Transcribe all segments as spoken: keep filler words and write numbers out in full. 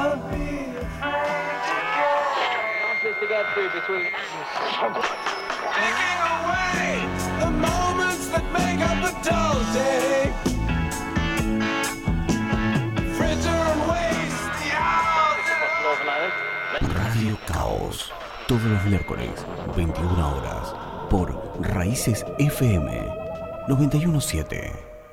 Radio Caos, todos los miércoles, veintiuna horas, por Raíces F M noventa y uno punto siete.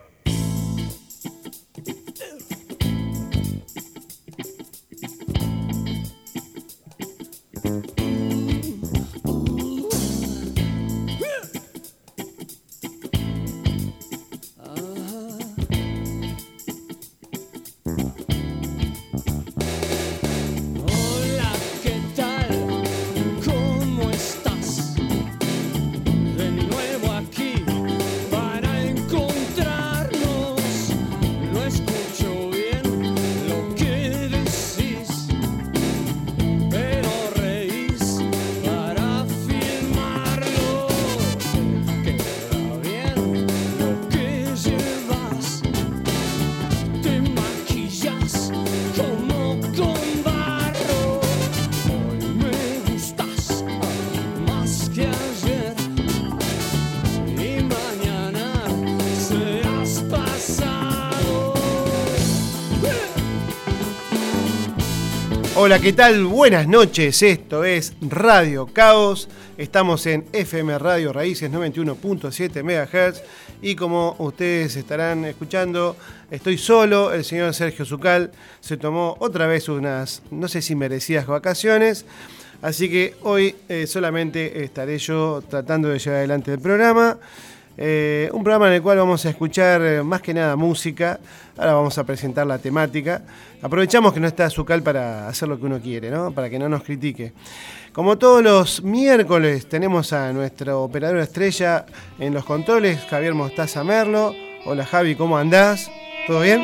Hola, ¿qué tal? Buenas noches, esto es Radio Caos, estamos en F M Radio Raíces noventa y uno punto siete megahertz y como ustedes estarán escuchando, estoy solo, el señor Sergio Zucal se tomó otra vez unas, no sé si merecidas vacaciones, así que hoy eh, solamente estaré yo tratando de llevar adelante el programa. Eh, un programa en el cual vamos a escuchar eh, más que nada música. Ahora vamos a presentar la temática. Aprovechamos que no está Zucal para hacer lo que uno quiere, ¿no? Para que no nos critique. Como todos los miércoles tenemos a nuestro operador estrella en los controles, Javier Mostaza Merlo. Hola Javi, ¿cómo andás? ¿Todo bien?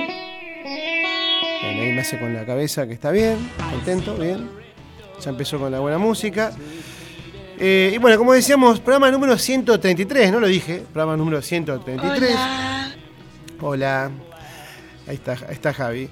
Bueno, ahí me hace con la cabeza que está bien, contento, bien. Ya empezó con la buena música. Eh, y bueno, como decíamos, programa número ciento treinta y tres, no lo dije, programa número ciento treinta y tres. Hola. Hola. Ahí está, ahí está Javi.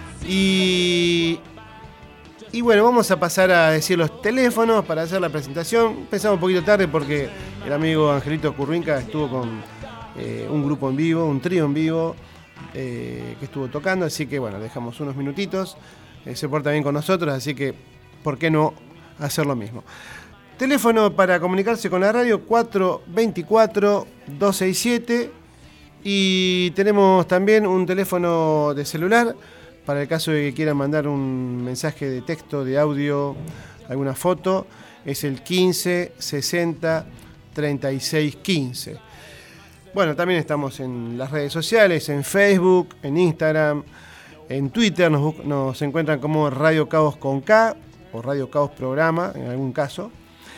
Y, y bueno, vamos a pasar a decir los teléfonos para hacer la presentación. Empezamos un poquito tarde porque el amigo Angelito Currinca estuvo con eh, un grupo en vivo, un trío en vivo eh, que estuvo tocando, así que bueno, dejamos unos minutitos. Eh, se porta bien con nosotros, así que ¿por qué no hacer lo mismo? Teléfono para comunicarse con la radio cuatro dos cuatro, dos seis siete y tenemos también un teléfono de celular para el caso de que quieran mandar un mensaje de texto, de audio, alguna foto, es el quince sesenta treinta y seis quince. Bueno, también estamos en las redes sociales, en Facebook, en Instagram, en Twitter, nos, nos encuentran como Radio Caos con K o Radio Caos Programa en algún caso.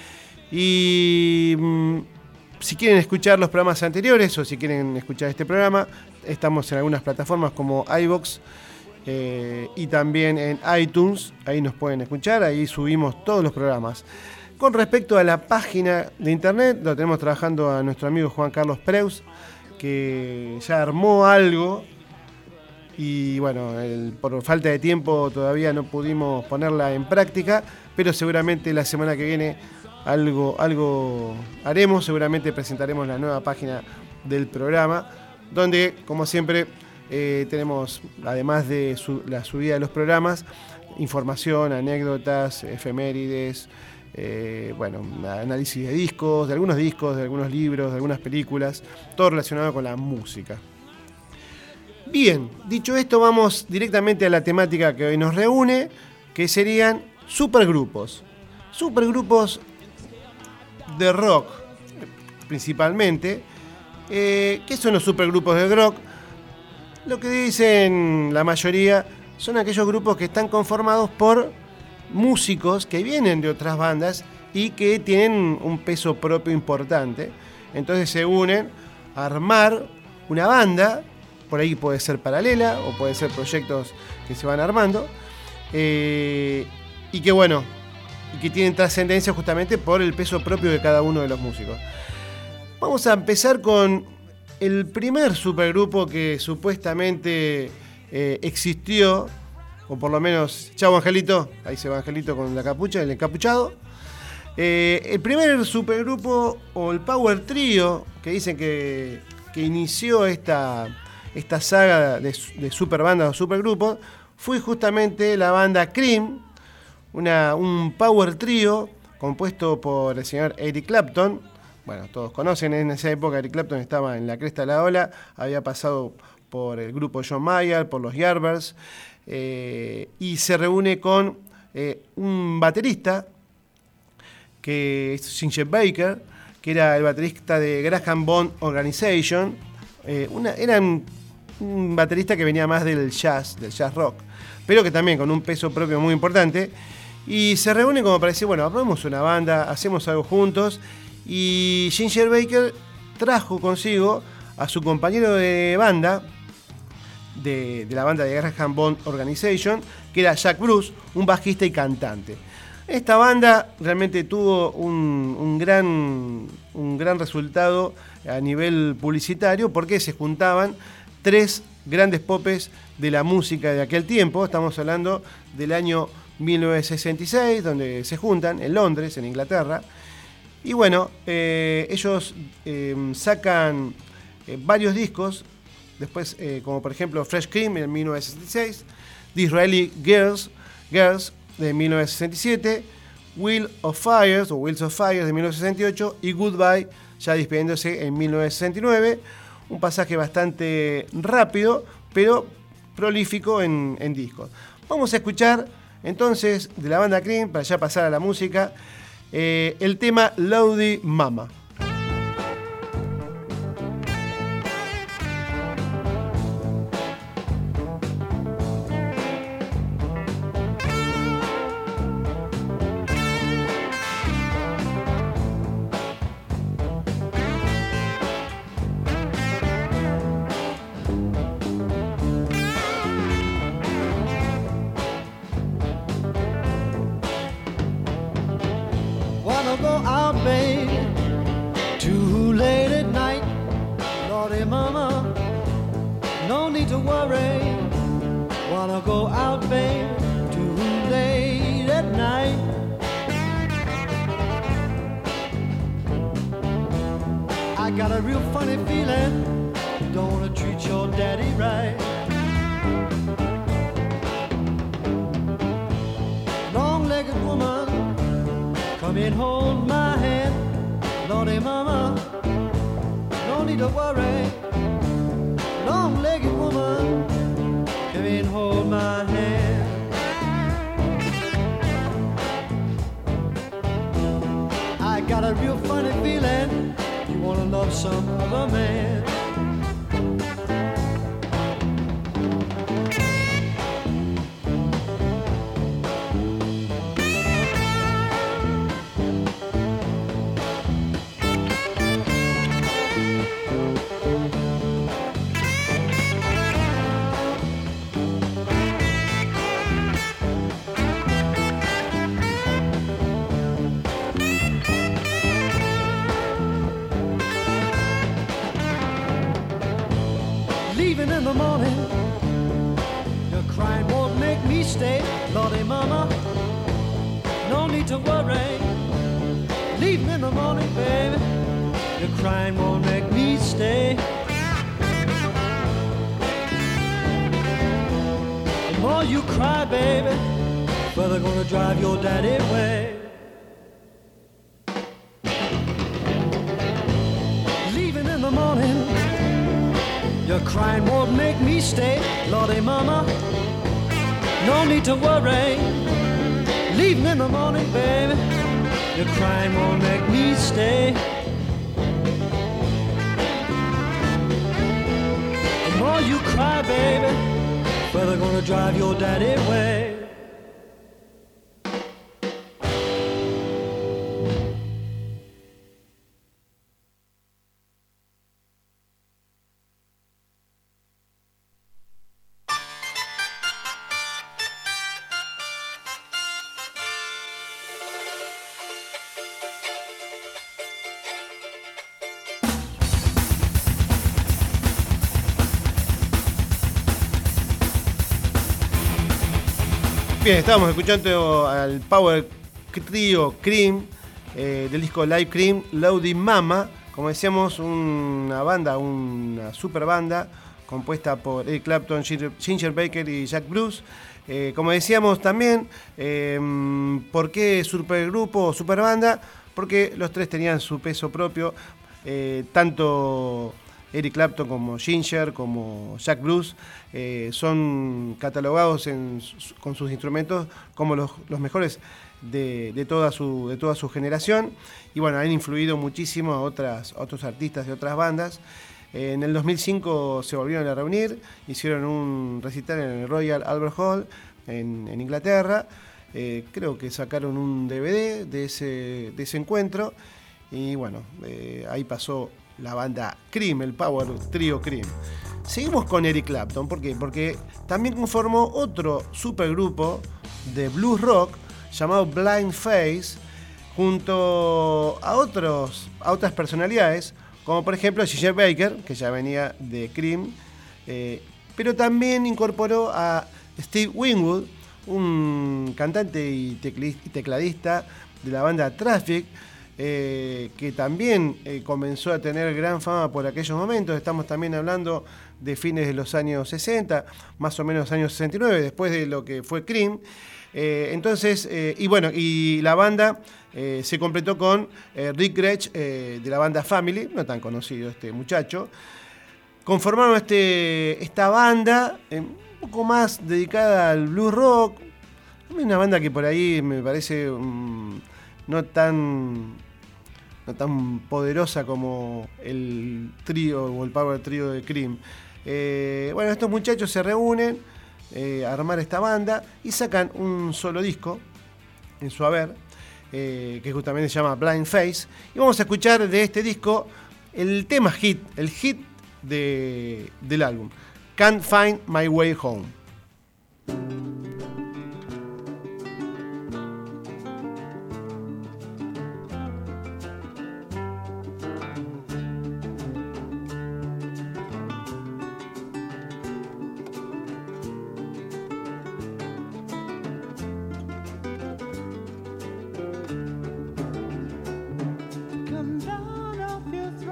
Y mmm, si quieren escuchar los programas anteriores o si quieren escuchar este programa, estamos en algunas plataformas como iVoox eh, y también en iTunes. Ahí nos pueden escuchar, ahí subimos todos los programas. Con respecto a la página de internet, lo tenemos trabajando a nuestro amigo Juan Carlos Preus, que ya armó algo y bueno, el, por falta de tiempo todavía no pudimos ponerla en práctica, pero seguramente la semana que viene Algo, algo haremos, seguramente presentaremos la nueva página del programa, donde, como siempre, eh, tenemos, además de su, la subida de los programas, información, anécdotas, efemérides, eh, bueno, análisis de discos, de algunos discos, de algunos libros, de algunas películas, todo relacionado con la música. Bien, dicho esto, vamos directamente a la temática que hoy nos reúne, que serían supergrupos. Supergrupos de rock, principalmente. Eh, ¿Qué son los supergrupos de rock? Lo que dicen la mayoría son aquellos grupos que están conformados por músicos que vienen de otras bandas y que tienen un peso propio importante. Entonces se unen a armar una banda, por ahí puede ser paralela o puede ser proyectos que se van armando, eh, y que bueno, y que tienen trascendencia justamente por el peso propio de cada uno de los músicos. Vamos a empezar con el primer supergrupo que supuestamente eh, existió o por lo menos, chau Angelito, ahí se va Angelito con la capucha, el encapuchado. Eh, el primer supergrupo o el Power Trio que dicen que, que inició esta, esta saga de, de superbandas o supergrupos fue justamente la banda Cream, una, un Power Trio compuesto por el señor Eric Clapton. Bueno, todos conocen, en esa época Eric Clapton estaba en la cresta de la ola, había pasado por el grupo John Mayer, por los Yardbirds, eh, y se reúne con eh, un baterista, que es Ginger Baker, que era el baterista de Graham Bond Organization. Eh, una, era un, un baterista que venía más del jazz, del jazz rock, pero que también con un peso propio muy importante. Y se reúne como para decir, bueno, armamos una banda, hacemos algo juntos. Y Ginger Baker trajo consigo a su compañero de banda, de, de la banda de Graham Bond Organization, que era Jack Bruce, un bajista y cantante. Esta banda realmente tuvo un, un, gran, un gran resultado a nivel publicitario porque se juntaban tres grandes popes de la música de aquel tiempo. Estamos hablando del año mil novecientos sesenta y seis, donde se juntan en Londres, en Inglaterra. Y bueno, eh, ellos eh, sacan eh, varios discos, después eh, como por ejemplo Fresh Cream en mil novecientos sesenta y seis, The Israeli Girls, Girls de mil novecientos sesenta y siete, Wheel of Fires o Wheels of Fire de mil novecientos sesenta y ocho y Goodbye, ya despidiéndose en mil novecientos sesenta y nueve. Un pasaje bastante rápido, pero prolífico en, en discos. Vamos a escuchar entonces de la banda Cream, para ya pasar a la música, eh, el tema Lowdy Mama. To worry, leaving in the morning, baby. Your crying won't make me stay. The more you cry, baby, further gonna drive your daddy away. Bien, estábamos escuchando al Power Trio Cream, eh, del disco Live Cream, Loading Mama. Como decíamos, una banda, una super banda, compuesta por Eric Clapton, Ginger, Ginger Baker y Jack Bruce. Eh, como decíamos también, eh, ¿por qué supergrupo o superbanda? Porque los tres tenían su peso propio, eh, tanto Eric Clapton como Ginger, como Jack Bruce, eh, son catalogados en, con sus instrumentos como los, los mejores de, de, toda su, de toda su generación. Y bueno, han influido muchísimo a, otras, a otros artistas de otras bandas. Eh, en el dos mil cinco se volvieron a reunir, hicieron un recital en el Royal Albert Hall en, en Inglaterra. Eh, creo que sacaron un D V D de ese, de ese encuentro. Y bueno, eh, ahí pasó la banda Cream, el Power Trio Cream. Seguimos con Eric Clapton. ¿Por qué? Porque también conformó otro supergrupo de blues rock llamado Blind Faith, junto a, otros, a otras personalidades, como por ejemplo Ginger Baker, que ya venía de Cream, eh, pero también incorporó a Steve Winwood, un cantante y tecladista de la banda Traffic, Eh, que también eh, comenzó a tener gran fama por aquellos momentos. Estamos también hablando de fines de los años sesenta, más o menos años sesenta y nueve, después de lo que fue Cream. Eh, entonces, eh, y bueno, y la banda eh, se completó con eh, Rick Gretsch, eh, de la banda Family, no tan conocido este muchacho. Conformaron este, esta banda eh, un poco más dedicada al blues rock, una banda que por ahí me parece um, no tan no tan poderosa como el trío o el Power Trio de Cream. Eh, bueno, estos muchachos se reúnen eh, a armar esta banda y sacan un solo disco en su haber, eh, que justamente se llama Blind Faith. Y vamos a escuchar de este disco el tema hit, el hit de, del álbum, Can't Find My Way Home.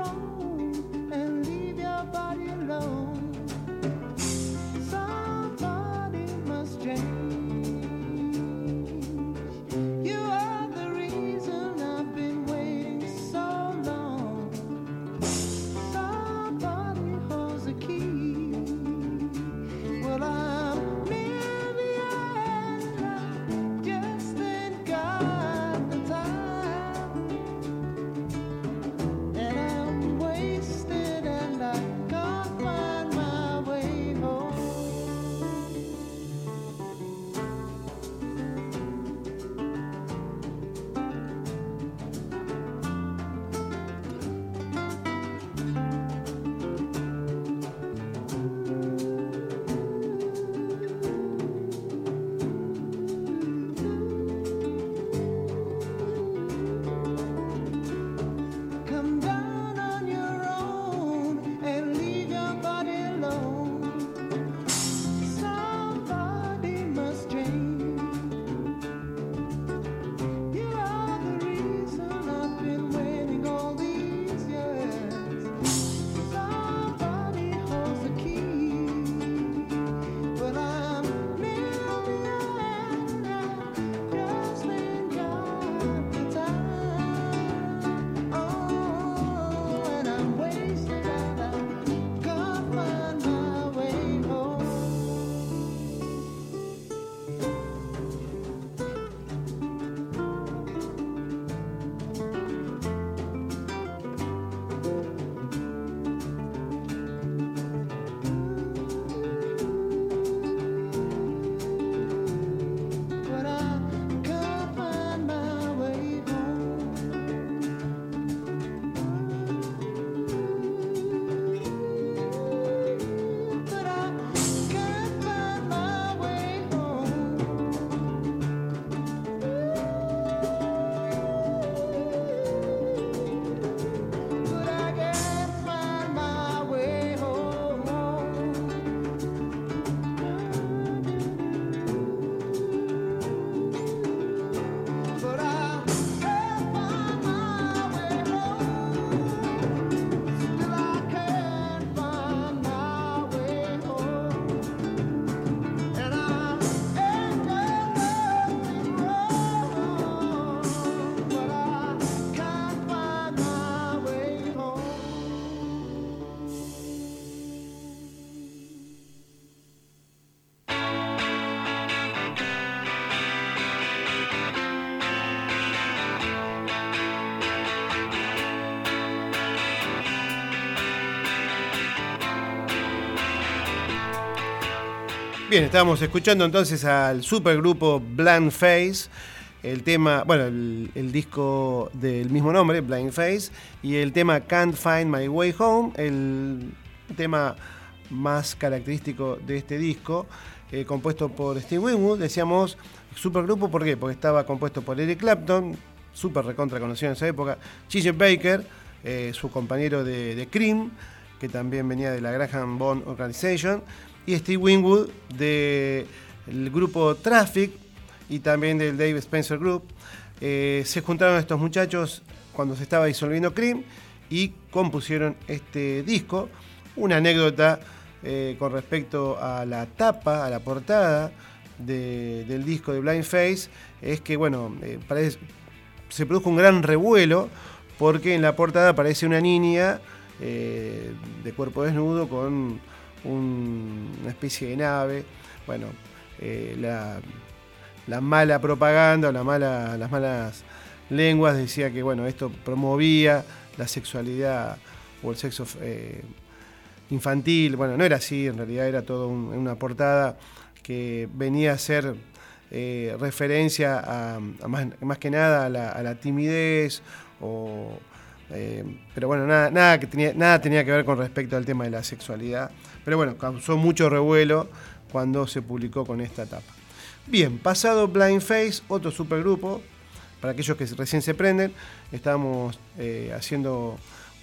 Somebody Bien, estábamos escuchando entonces al supergrupo Blind Faith, el tema, bueno, el, el disco del mismo nombre, Blind Faith, y el tema Can't Find My Way Home, el tema más característico de este disco, eh, compuesto por Steve Winwood. Decíamos supergrupo, ¿por qué? Porque estaba compuesto por Eric Clapton, súper recontra conocido en esa época, Ginger Baker, eh, su compañero de, de Cream, que también venía de la Graham Bond Organization, y Steve Winwood del grupo Traffic y también del Dave Spencer Group. Eh, se juntaron estos muchachos cuando se estaba disolviendo Cream y compusieron este disco. Una anécdota eh, con respecto a la tapa, a la portada de, del disco de Blind Faith, es que, bueno, eh, parece, se produjo un gran revuelo porque en la portada aparece una niña eh, de cuerpo desnudo con un, una especie de nave. Bueno, eh, la, la mala propaganda, la mala, las malas lenguas decía que, bueno, esto promovía la sexualidad o el sexo eh, infantil. Bueno, no era así, en realidad era todo un, una portada que venía a ser eh, referencia a, a más, más que nada a la, a la timidez, o, eh, pero bueno, nada, nada, que tenía, nada tenía que ver con respecto al tema de la sexualidad. Pero bueno, causó mucho revuelo cuando se publicó con esta tapa. Bien, pasado Blind Faith, otro supergrupo, para aquellos que recién se prenden, estábamos eh, haciendo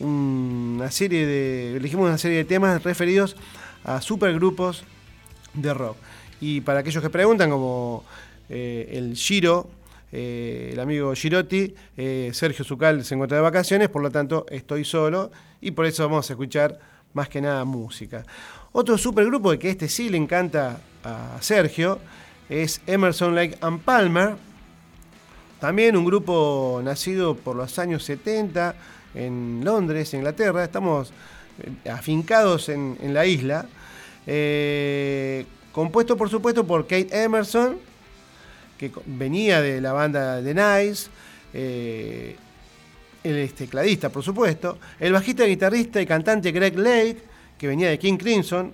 una serie de, elegimos una serie de temas referidos a supergrupos de rock. Y para aquellos que preguntan, como eh, el Giro, eh, el amigo Girotti, eh, Sergio Zucal se encuentra de vacaciones, por lo tanto estoy solo y por eso vamos a escuchar más que nada música. Otro supergrupo de que este sí le encanta a Sergio es Emerson, Lake and Palmer, también un grupo nacido por los años setenta en Londres, Inglaterra. Estamos afincados en, en la isla, eh, compuesto por supuesto por Kate Emerson, que venía de la banda The Nice, eh, el tecladista por supuesto, el bajista, guitarrista y cantante Greg Lake, que venía de King Crimson.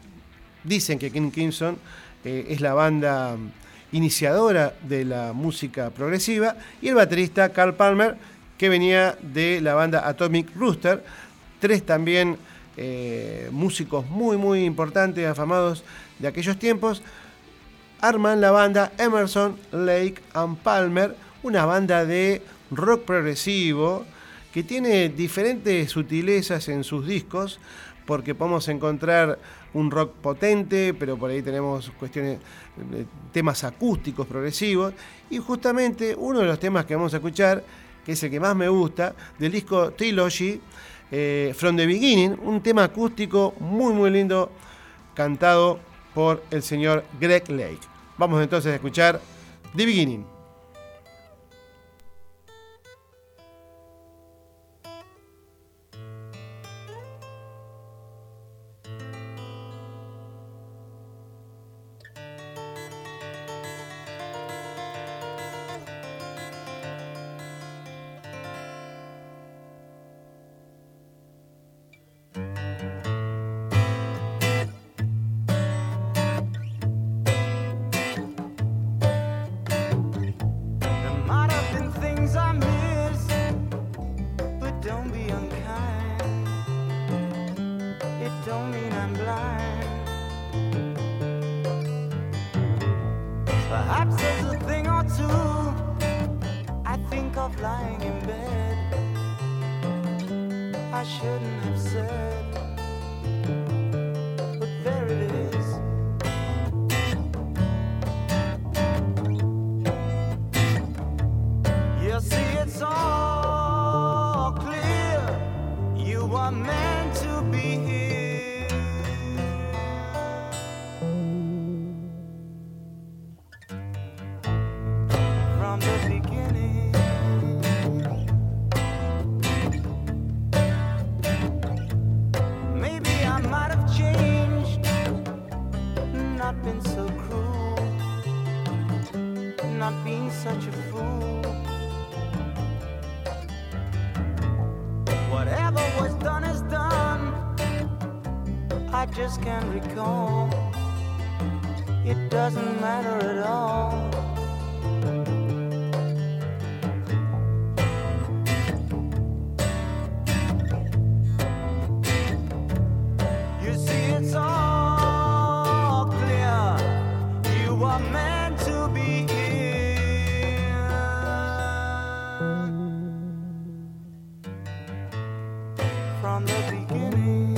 Dicen que King Crimson eh, es la banda iniciadora de la música progresiva, y el baterista Carl Palmer, que venía de la banda Atomic Rooster. Tres también eh, músicos muy muy importantes, afamados de aquellos tiempos, arman la banda Emerson, Lake and Palmer, una banda de rock progresivo que tiene diferentes sutilezas en sus discos, porque podemos encontrar un rock potente, pero por ahí tenemos cuestiones, temas acústicos progresivos, y justamente uno de los temas que vamos a escuchar, que es el que más me gusta, del disco Trilogy, eh, From the Beginning, un tema acústico muy muy lindo, cantado por el señor Greg Lake. Vamos entonces a escuchar The Beginning. Just can't recall. it doesn't matter at all. You see, it's all clear. You are meant to be here from the beginning.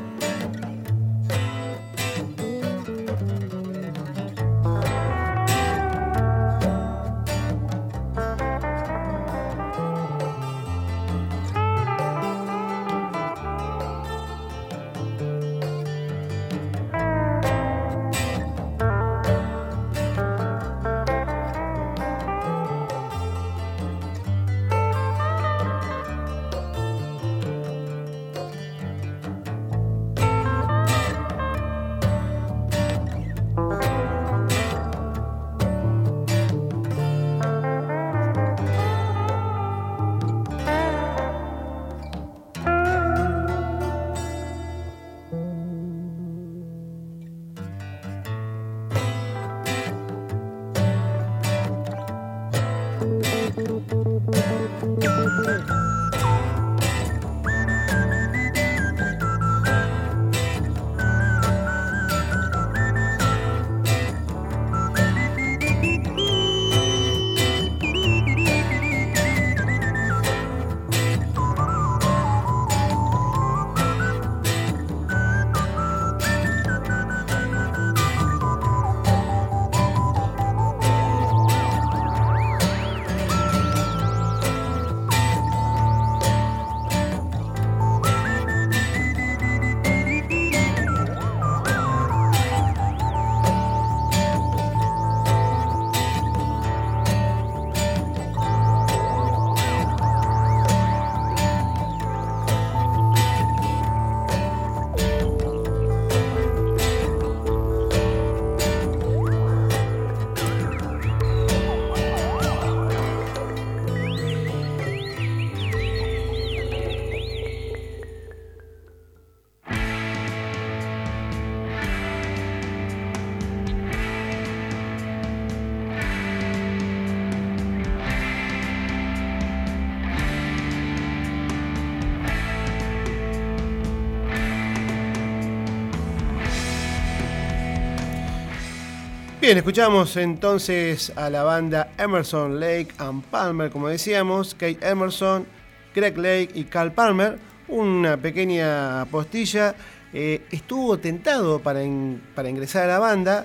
Bien, escuchamos entonces a la banda Emerson, Lake and Palmer, como decíamos, Keith Emerson, Greg Lake y Carl Palmer. Una pequeña postilla. Eh, estuvo tentado para, in, para ingresar a la banda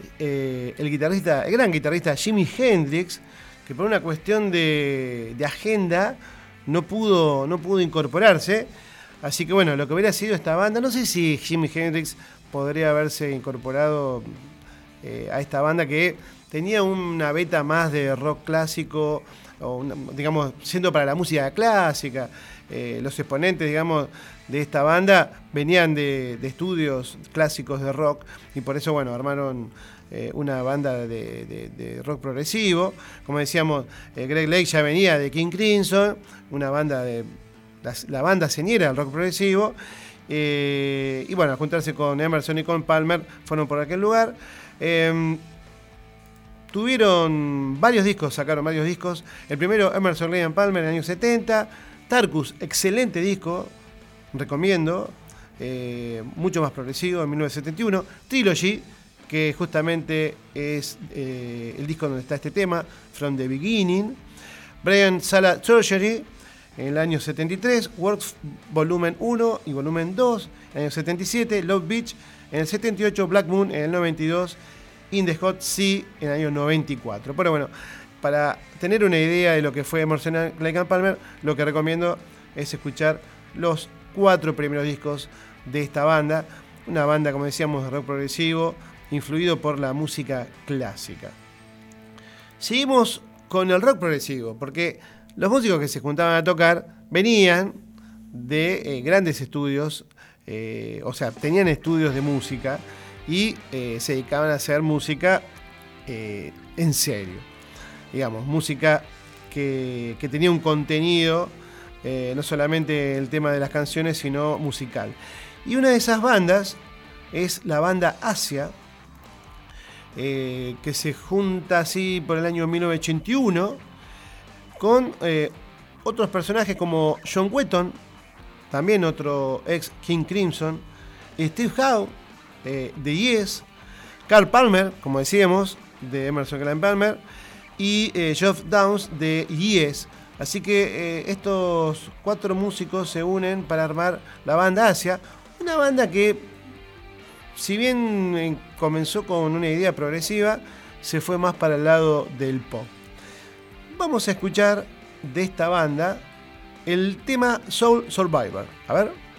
eh, el guitarrista, el gran guitarrista Jimi Hendrix, que por una cuestión de, de agenda no pudo, no pudo incorporarse. Así que bueno, lo que hubiera sido esta banda, no sé si Jimi Hendrix podría haberse incorporado Eh, a esta banda que tenía una beta más de rock clásico, o una, digamos, siendo para la música clásica. Eh, los exponentes, digamos, de esta banda venían de, de estudios clásicos de rock y por eso, bueno, armaron eh, una banda de, de, de rock progresivo. Como decíamos, eh, Greg Lake ya venía de King Crimson, una banda de la, la banda señera del rock progresivo. Eh, y bueno, al juntarse con Emerson y con Palmer, fueron por aquel lugar. Eh, tuvieron varios discos, sacaron varios discos. El primero, Emerson, Lake and Palmer, en el año setenta. Tarkus, excelente disco, recomiendo, eh, mucho más progresivo, en mil novecientos setenta y uno. Trilogy, que justamente es eh, el disco donde está este tema, From the Beginning. Brian Sala Surgery, en el año setenta y tres. Works Volumen uno y Volumen dos, en el año setenta y siete. Love Beach, en el setenta y ocho. Black Moon, en el noventa y dos. In the Hot Sea, en el año noventa y cuatro. Pero bueno, para tener una idea de lo que fue Emerson, Lake and Palmer, lo que recomiendo es escuchar los cuatro primeros discos de esta banda. Una banda, como decíamos, de rock progresivo, influido por la música clásica. Seguimos con el rock progresivo, porque los músicos que se juntaban a tocar venían de eh, grandes estudios, eh, o sea, tenían estudios de música y eh, se dedicaban a hacer música eh, en serio. Digamos, música que, que tenía un contenido, eh, no solamente el tema de las canciones, sino musical. Y una de esas bandas es la banda Asia, eh, que se junta así por el año mil novecientos ochenta y uno con eh, otros personajes como John Wetton, también otro ex King Crimson, Steve Howe eh, de Yes, Carl Palmer, como decíamos, de Emerson Lake Palmer, y eh, Geoff Downes de Yes. Así que eh, estos cuatro músicos se unen para armar la banda Asia, una banda que, si bien eh, comenzó con una idea progresiva, se fue más para el lado del pop. Vamos a escuchar de esta banda el tema Soul Survivor. A ver.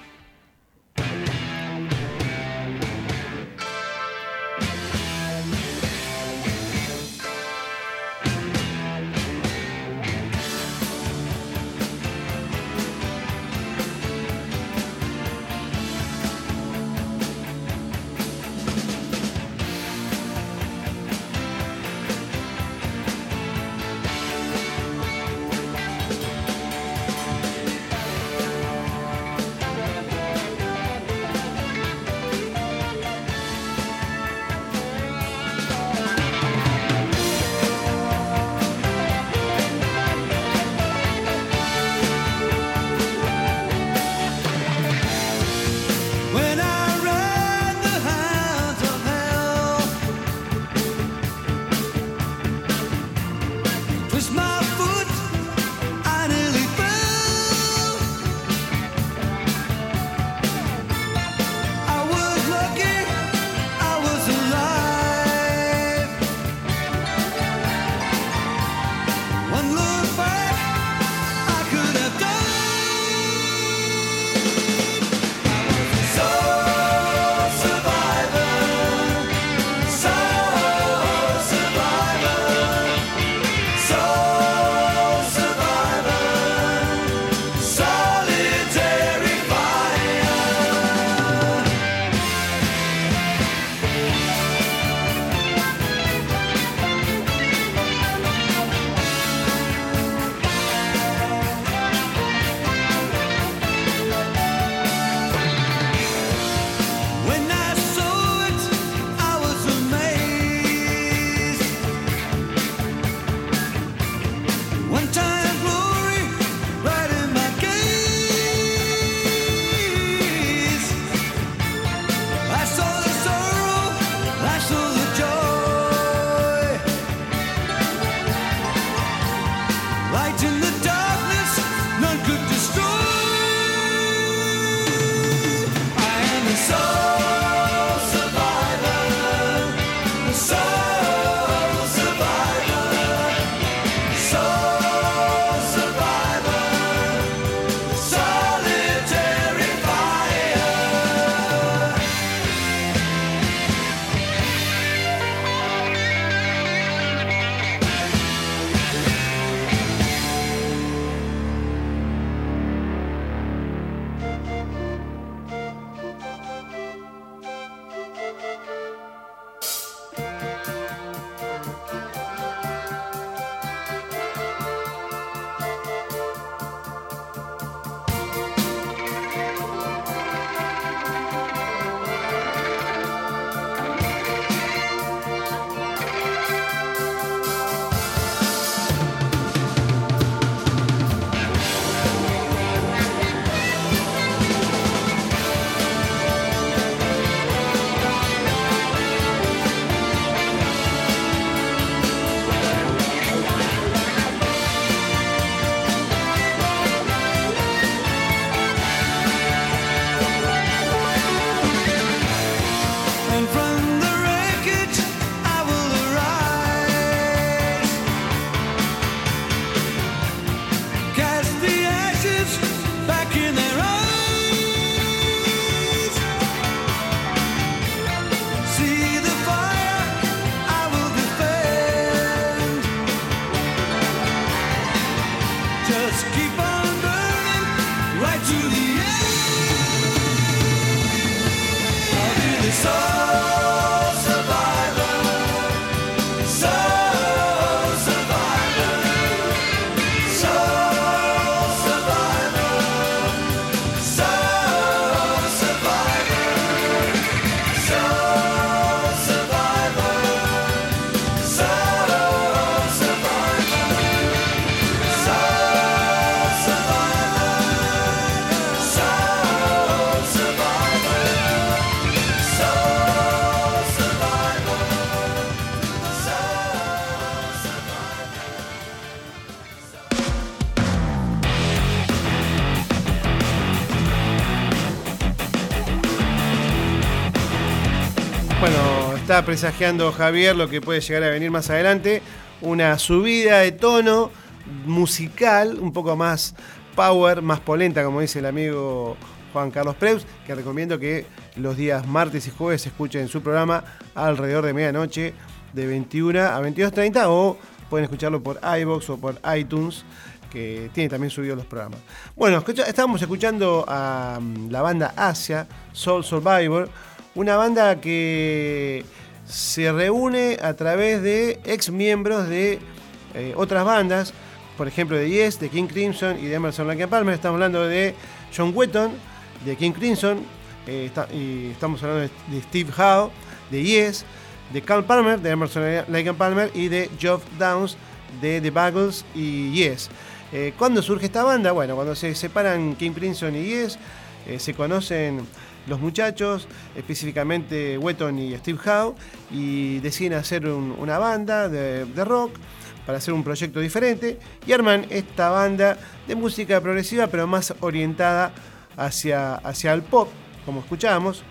está presagiando Javier lo que puede llegar a venir más adelante, una subida de tono musical, un poco más power, más polenta, como dice el amigo Juan Carlos Preus, que recomiendo que los días martes y jueves escuchen su programa alrededor de medianoche, de veintiuna a veintidós treinta, o pueden escucharlo por iVoox o por iTunes, que tiene también subido los programas. Bueno, escucha, estábamos escuchando a um, la banda Asia, Soul Survivor, una banda que se reúne a través de ex miembros de eh, otras bandas, por ejemplo de Yes, de King Crimson y de Emerson Lake and Palmer. Estamos hablando de John Wetton, de King Crimson, eh, está, y estamos hablando de, de Steve Howe, de Yes, de Carl Palmer, de Emerson Lake and Palmer, y de Geoff Downes, de The Buggles y Yes. Eh, ¿Cuándo surge esta banda? Bueno, cuando se separan King Crimson y Yes, eh, se conocen los muchachos, específicamente Wetton y Steve Howe, y deciden hacer un, una banda de, de rock para hacer un proyecto diferente, y arman esta banda de música progresiva, pero más orientada hacia, hacia el pop, como escuchábamos.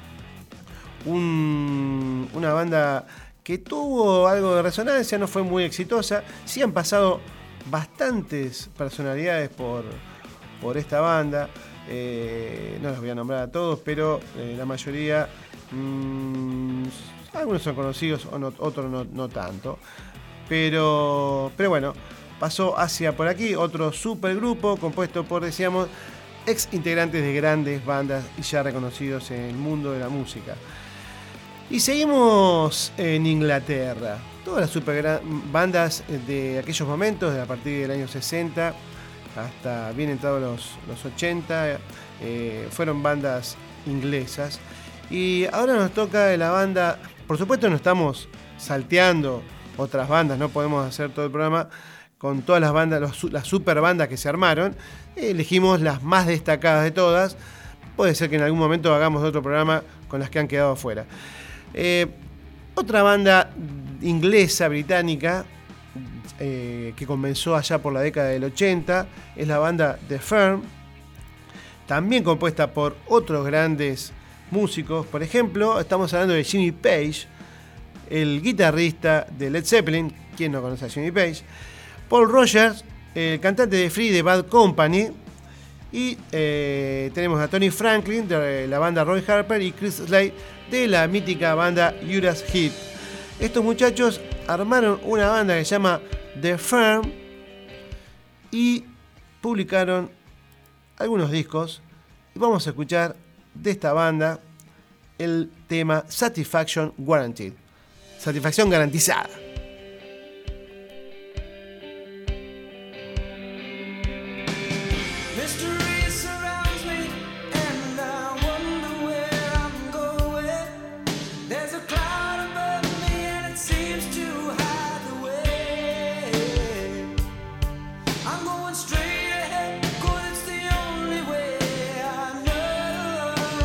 Un, una banda que tuvo algo de resonancia, no fue muy exitosa. Sí han pasado bastantes personalidades por, por esta banda. Eh, no los voy a nombrar a todos, pero eh, la mayoría, mmm, algunos son conocidos, o no, otros no, no tanto. Pero, pero bueno, pasó hacia por aquí otro supergrupo compuesto por, decíamos, ex integrantes de grandes bandas y ya reconocidos en el mundo de la música. Y seguimos en Inglaterra. Todas las super bandas de aquellos momentos, de a partir del año sesenta hasta bien entrados los, los ochenta, eh, fueron bandas inglesas. Y ahora nos toca la banda, por supuesto no estamos salteando otras bandas, no podemos hacer todo el programa con todas las bandas, los, las super bandas que se armaron. Elegimos las más destacadas de todas. Puede ser que en algún momento hagamos otro programa con las que han quedado afuera. Eh, otra banda inglesa, británica, eh, que comenzó allá por la década del ochenta, es la banda The Firm, también compuesta por otros grandes músicos. Por ejemplo, estamos hablando de Jimmy Page, el guitarrista de Led Zeppelin. ¿Quién no conoce a Jimmy Page? Paul Rogers, el cantante de Free de Bad Company, y eh, tenemos a Tony Franklin de la banda Roy Harper y Chris Slade de la mítica banda Judas Heat. Estos muchachos armaron una banda que se llama The Firm y publicaron algunos discos, y vamos a escuchar de esta banda el tema Satisfaction Guaranteed, satisfacción garantizada.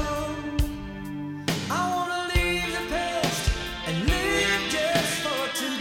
For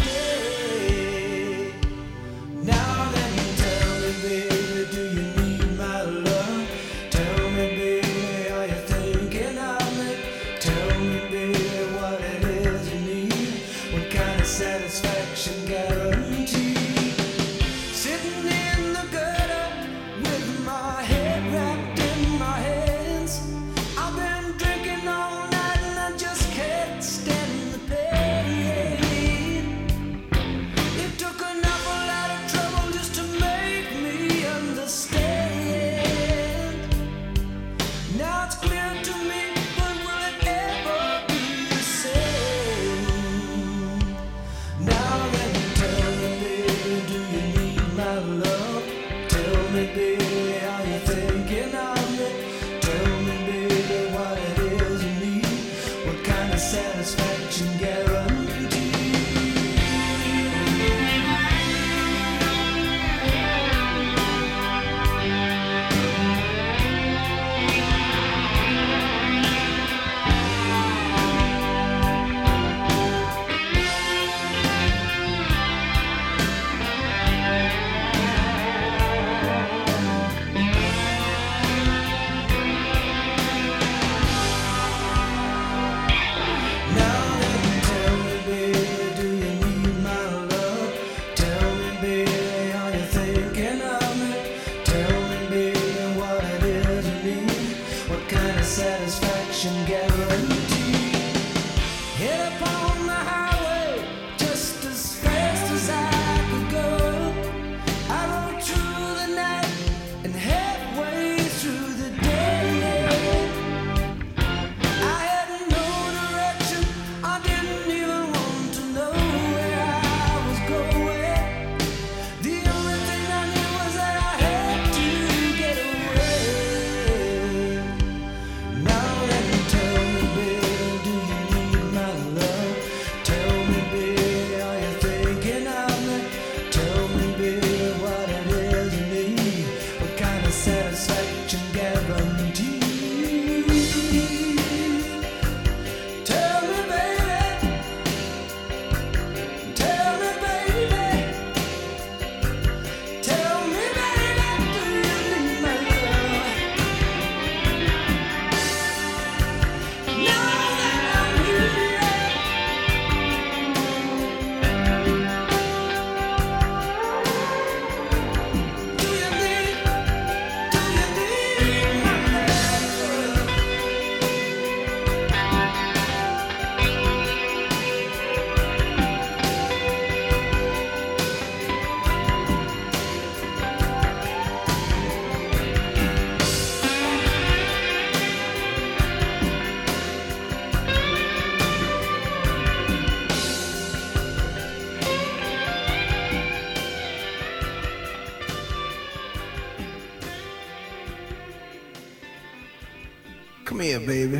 Come here, baby.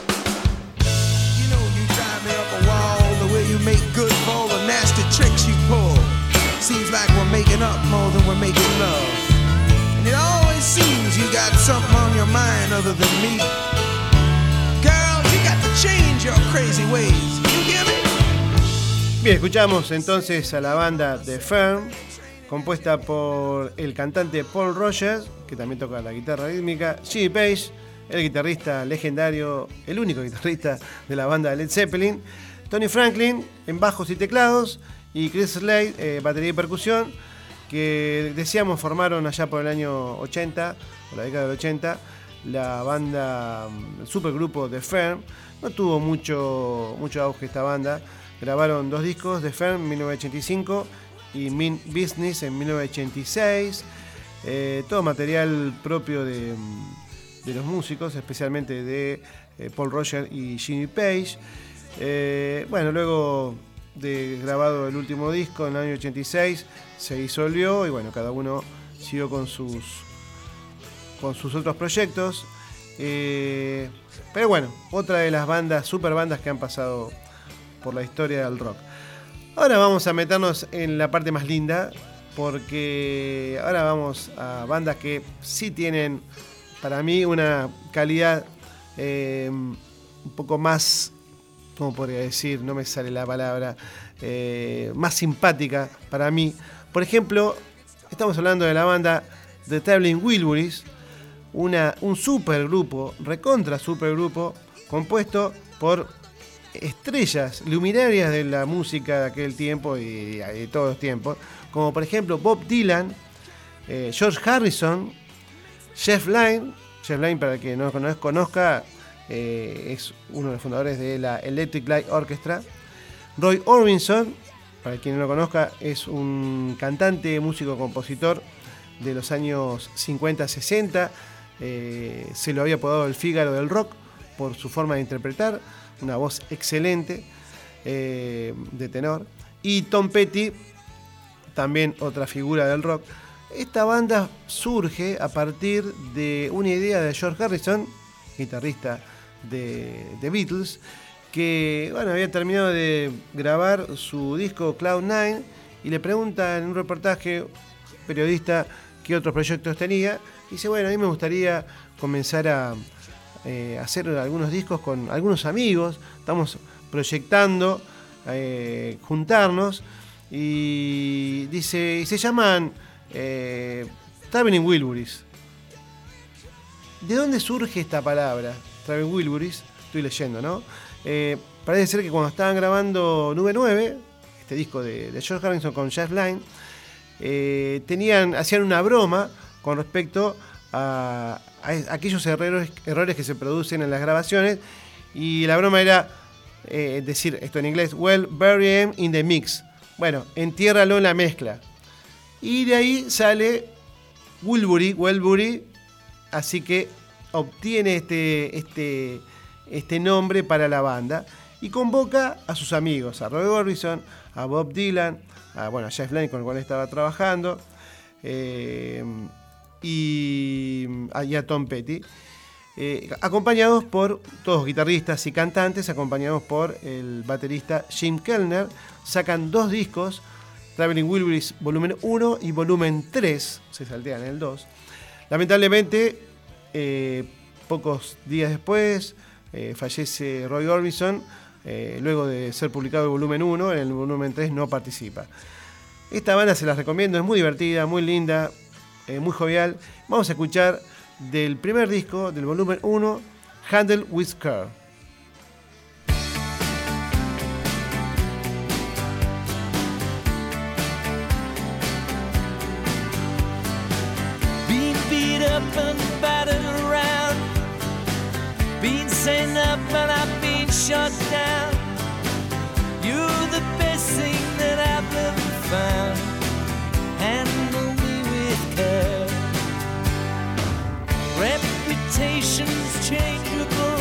You know you drive me up a wall, the way you make good for all the nasty tricks you pull. Seems like we're making up more than we're making love. And it always seems you got something on your mind other than me. Girl, you got to change your crazy ways. You hear me? Bien, escuchamos entonces a la banda The Firm, compuesta por el cantante Paul Rogers, que también toca la guitarra rítmica, Jimmy Page, el guitarrista legendario, el único guitarrista de la banda Led Zeppelin, Tony Franklin en bajos y teclados, y Chris Slade, eh, batería y percusión, que decíamos formaron allá por el año ochenta, por la década del ochenta, la banda, el supergrupo The Firm. No tuvo mucho, mucho auge esta banda. Grabaron dos discos, The Firm en mil novecientos ochenta y cinco y Mean Business en mil novecientos ochenta y seis. Eh, todo material propio de, de los músicos, especialmente de eh, Paul Rogers y Jimmy Page. Eh, bueno, luego de grabado el último disco en el año ochenta y seis, se disolvió y bueno, cada uno siguió con sus, con sus otros proyectos. Eh, pero bueno, otra de las bandas, super bandas que han pasado por la historia del rock. Ahora vamos a meternos en la parte más linda, porque ahora vamos a bandas que sí tienen, para mí, una calidad eh, un poco más, ¿cómo podría decir? No me sale la palabra, eh, más simpática para mí. Por ejemplo, estamos hablando de la banda The Traveling Wilburys, una, un supergrupo, recontra supergrupo, compuesto por estrellas luminarias de la música de aquel tiempo y de todos los tiempos, como por ejemplo Bob Dylan, eh, George Harrison, Jeff Lynne. Jeff Lynne, para quien no lo conozca, eh, es uno de los fundadores de la Electric Light Orchestra. Roy Orbison, para quien no lo conozca, es un cantante, músico, compositor de los años cincuenta sesenta. Eh, se lo había apodado el Fígaro del rock por su forma de interpretar, una voz excelente eh, de tenor. Y Tom Petty, también otra figura del rock. Esta banda surge a partir de una idea de George Harrison, guitarrista de The Beatles, que bueno, había terminado de grabar su disco Cloud Nine y le pregunta en un reportaje, periodista, qué otros proyectos tenía. Y dice, bueno, a mí me gustaría comenzar a eh, hacer algunos discos con algunos amigos, estamos proyectando eh, juntarnos, y dice, y se llaman eh, Traveling Wilburys. ¿De dónde surge esta palabra? Traveling Wilburys, estoy leyendo, ¿no? Eh, parece ser que cuando estaban grabando Nube nueve, este disco de, de George Harrison con Jeff Lynne, eh, tenían, hacían una broma con respecto a, a aquellos errores, errores que se producen en las grabaciones, y la broma era eh, decir esto en inglés, well, bury him in the mix. Bueno, entiérralo en la mezcla. Y de ahí sale Wilbury, Wilbury, así que obtiene este, este, este nombre para la banda y convoca a sus amigos, a Roy Orbison, a Bob Dylan, a, bueno, a Jeff Lynne, con el cual estaba trabajando, eh, y, y a Tom Petty, eh, acompañados por todos guitarristas y cantantes, acompañados por el baterista Jim Kellner. Sacan dos discos, Traveling Wilburys volumen uno y volumen tres, se saltean el dos. Lamentablemente, eh, pocos días después, eh, fallece Roy Orbison, eh, luego de ser publicado el volumen uno, en el volumen tres no participa. Esta banda se las recomiendo, es muy divertida, muy linda, eh, muy jovial. Vamos a escuchar del primer disco, del volumen uno, Handle with Care. Being beat up and battered around, being sent up and I've been shut down. You're the best thing that I've ever found. Handle me with care. Reputation's changeable,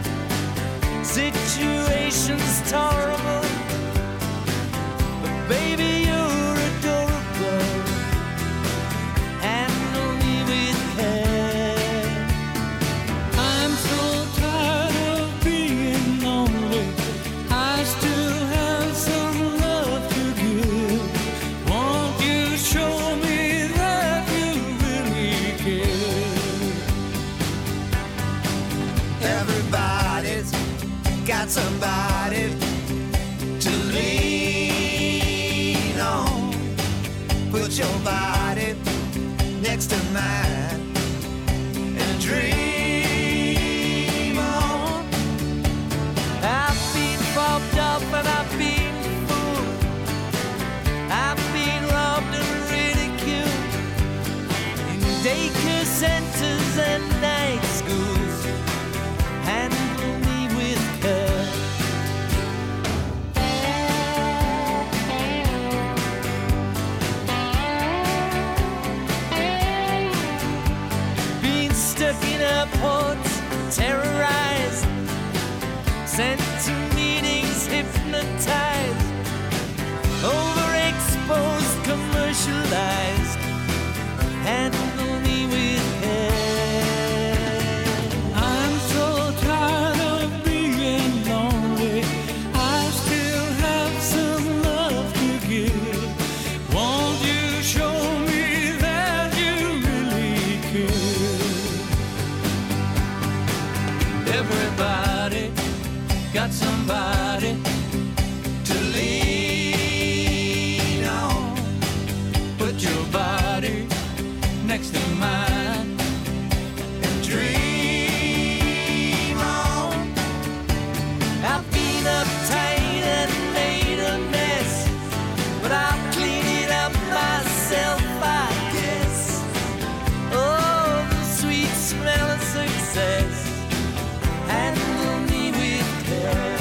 situation's tolerable, but baby you're adorable. Handle me with care. I'm so tired Put your body next to mine and dream on. I've been popped up and I've been fooled. I've been robbed and ridiculed in daycare centers and night schools. Handle me with care. Been stuck in airports, terrorized, sent to meetings, hypnotized, overexposed, commercialized. Handle me with care. I'm so tired of being lonely. I still have some love to give. Won't you show me that you really care? Everybody got somebody to lean on. Put your body next to mine and dream on. I've been uptight and made a mess, but I'll clean it up myself, I guess. Oh, the sweet smell of success. Handle me with care.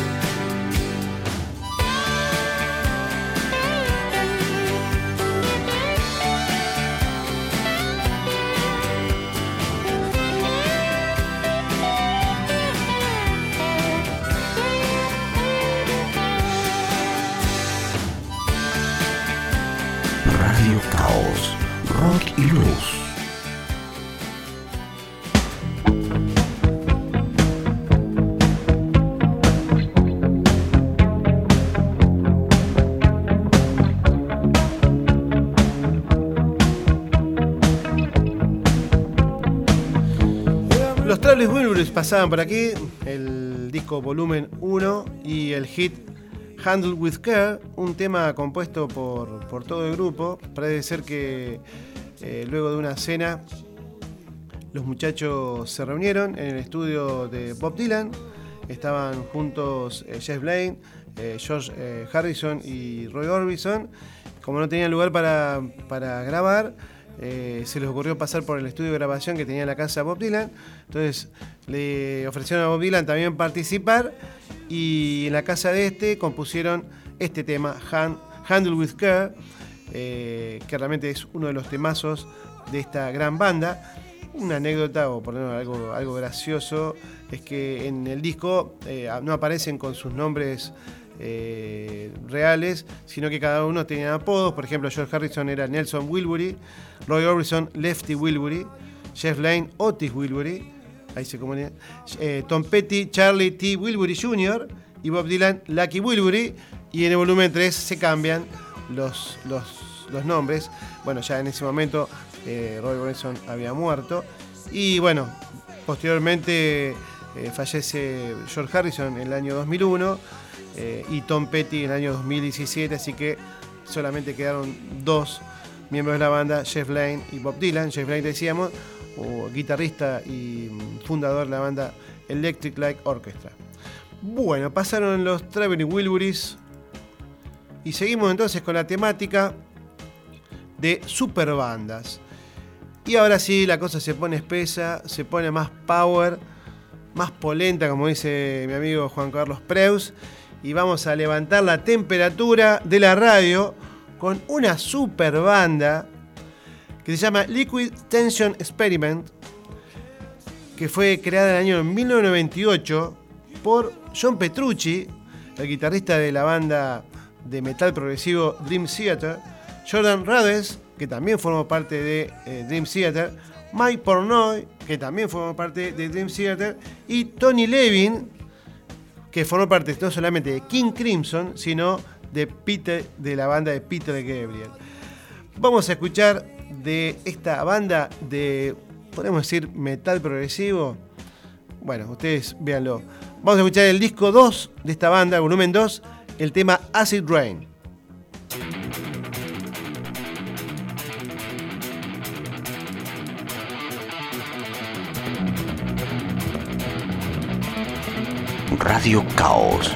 Radio Caos, rock y luz. Los Traveling Wilburys pasaban por aquí, el disco volumen uno y el hit Handle with Care, un tema compuesto por, por todo el grupo. Parece ser que eh, luego de una cena los muchachos se reunieron en el estudio de Bob Dylan. Estaban juntos eh, Jeff Lynne, eh, George eh, Harrison y Roy Orbison. Como no tenían lugar para, para grabar, Eh, se les ocurrió pasar por el estudio de grabación que tenía en la casa de Bob Dylan. Entonces le ofrecieron a Bob Dylan también participar, y en la casa de este compusieron este tema, Hand, Handle with Care, eh, que realmente es uno de los temazos de esta gran banda. Una anécdota, o por lo menos algo, algo gracioso, es que en el disco eh, no aparecen con sus nombres Eh, reales, sino que cada uno tenía apodos. Por ejemplo, George Harrison era Nelson Wilbury, Roy Orbison Lefty Wilbury, Jeff Lynne Otis Wilbury, ahí se comunica, eh, Tom Petty Charlie T. Wilbury junior y Bob Dylan Lucky Wilbury. Y en el volumen tres se cambian los, los, los nombres. Bueno, ya en ese momento eh, Roy Orbison había muerto, y bueno, posteriormente eh, fallece George Harrison en el año dos mil uno. Eh, y Tom Petty en el año dos mil diecisiete, así que solamente quedaron dos miembros de la banda, Jeff Lynne y Bob Dylan. Jeff Lynne, decíamos, o guitarrista y fundador de la banda Electric Light Orchestra. Bueno, pasaron los Traveling Wilburys y seguimos entonces con la temática de superbandas. Y ahora sí, la cosa se pone espesa, se pone más power, más polenta, como dice mi amigo Juan Carlos Preus. Y vamos a levantar la temperatura de la radio con una super banda que se llama Liquid Tension Experiment, que fue creada en el año mil novecientos noventa y ocho por John Petrucci, el guitarrista de la banda de metal progresivo Dream Theater, Jordan Rudess, que también formó parte de eh, Dream Theater, Mike Portnoy, que también formó parte de Dream Theater, y Tony Levin, que formó parte no solamente de King Crimson, sino de Peter, de la banda de Peter Gabriel. Vamos a escuchar de esta banda de, podemos decir, metal progresivo. Bueno, ustedes véanlo. Vamos a escuchar el disco dos de esta banda, volumen dos, el tema Acid Rain. Radio Caos.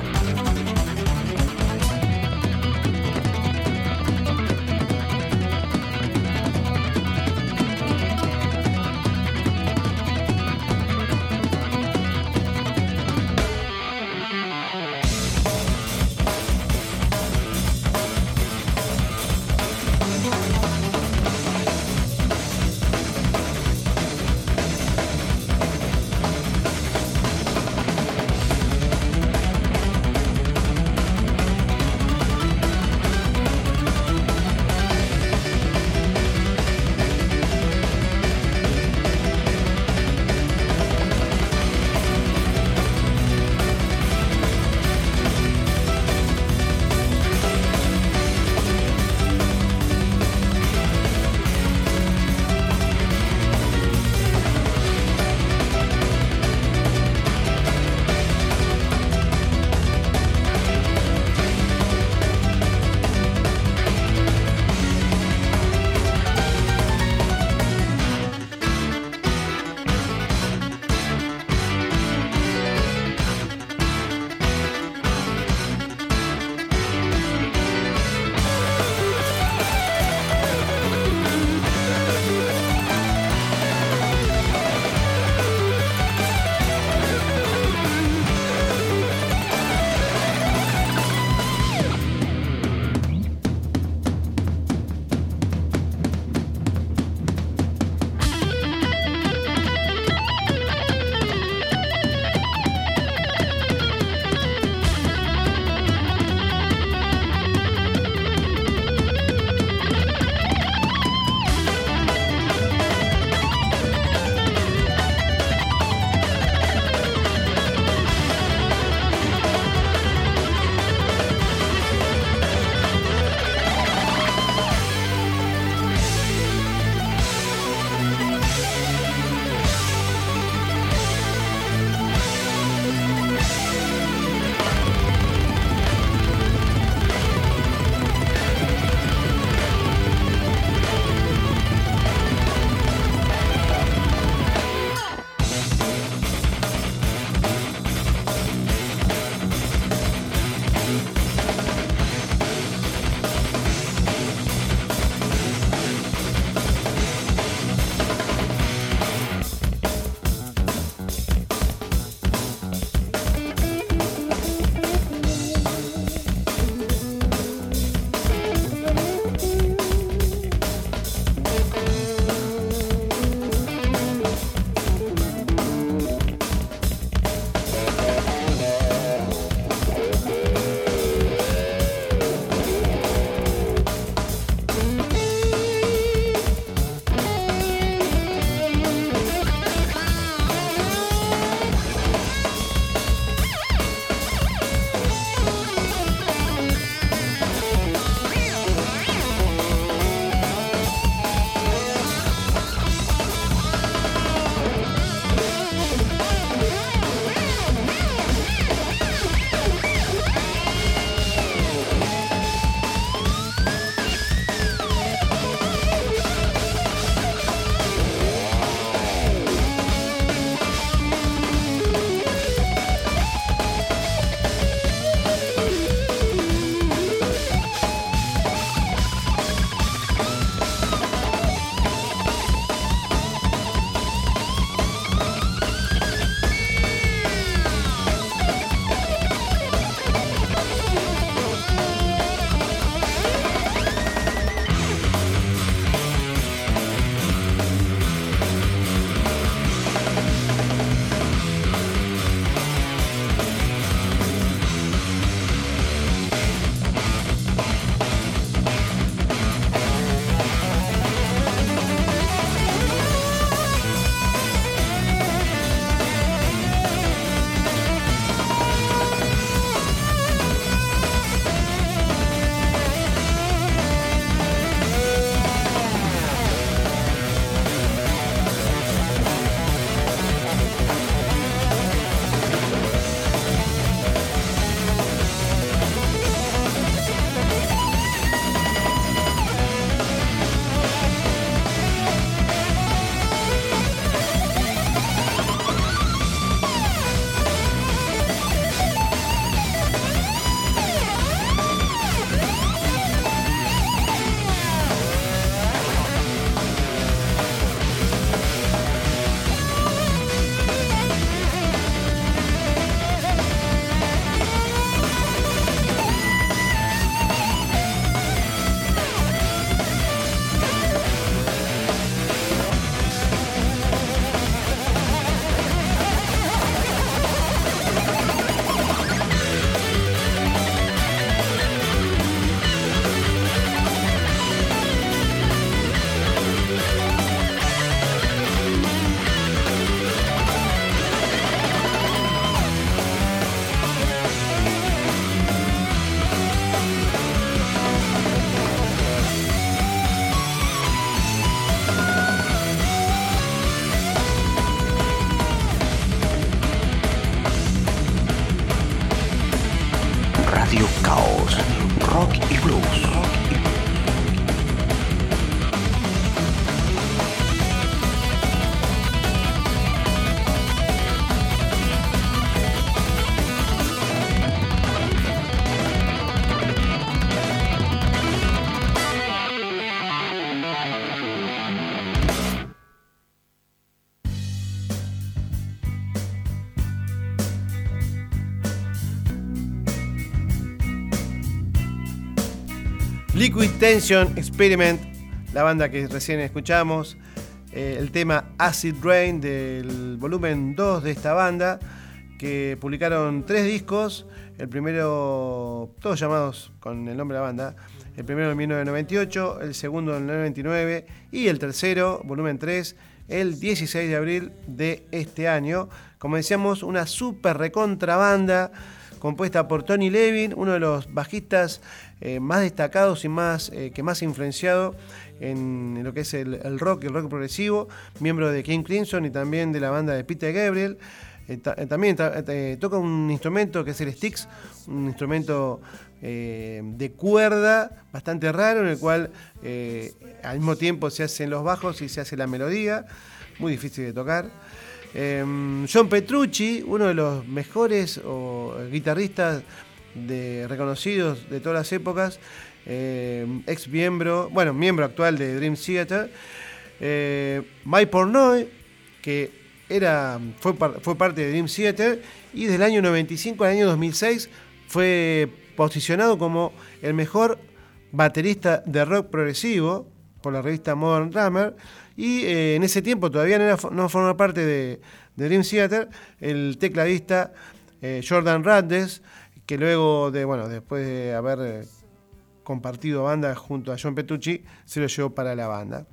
Liquid Tension Experiment, la banda que recién escuchamos, eh, el tema Acid Rain del volumen dos de esta banda, que publicaron tres discos, el primero, todos llamados con el nombre de la banda, el primero en mil novecientos noventa y ocho, el segundo en noventa y nueve y el tercero, volumen tres, el dieciséis de abril de este año. Como decíamos, una super recontra banda compuesta por Tony Levin, uno de los bajistas eh, más destacados y más eh, que más influenciado en, en lo que es el, el rock, el rock progresivo, miembro de King Crimson y también de la banda de Peter Gabriel. Eh, ta, eh, también ta, eh, toca un instrumento que es el Styx, un instrumento eh, de cuerda bastante raro, en el cual eh, al mismo tiempo se hacen los bajos y se hace la melodía, muy difícil de tocar. Eh, John Petrucci, uno de los mejores o, guitarristas de, reconocidos de todas las épocas, eh, ex miembro, bueno, miembro actual de Dream Theater. Eh, Mike Portnoy, que era, fue, fue parte de Dream Theater y desde el año noventa y cinco al año dos mil seis fue posicionado como el mejor baterista de rock progresivo por la revista Modern Drummer. Y eh, en ese tiempo todavía no, era, no formaba parte de, de Dream Theater el tecladista eh, Jordan Rudess, que luego de bueno después de haber eh, compartido banda junto a John Petrucci, se lo llevó para la banda.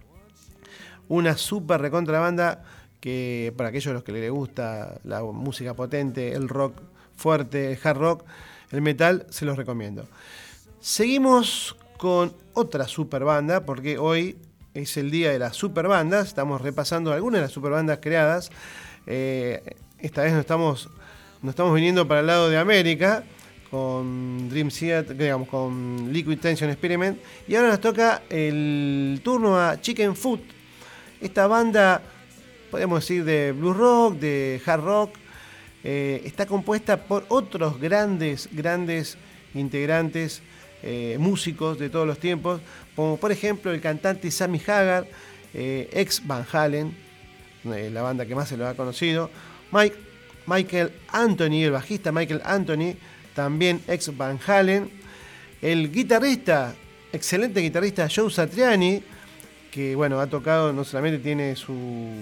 Una super recontra banda que para aquellos a los que les gusta la música potente, el rock fuerte, el hard rock, el metal, se los recomiendo. Seguimos con otra super banda, porque hoy es el día de las superbandas. Estamos repasando algunas de las superbandas creadas. Eh, esta vez nos estamos, nos estamos viniendo para el lado de América con Dream Theater, digamos, con Liquid Tension Experiment. Y ahora nos toca el turno a Chicken Foot. Esta banda, podemos decir, de blues rock, de hard rock, eh, está compuesta por otros grandes, grandes integrantes, eh, músicos de todos los tiempos, como por ejemplo el cantante Sammy Hagar, eh, ex Van Halen, eh, la banda que más se lo ha conocido, Mike, Michael Anthony, el bajista Michael Anthony, también ex Van Halen, el guitarrista, excelente guitarrista Joe Satriani, que bueno, ha tocado, no solamente tiene su,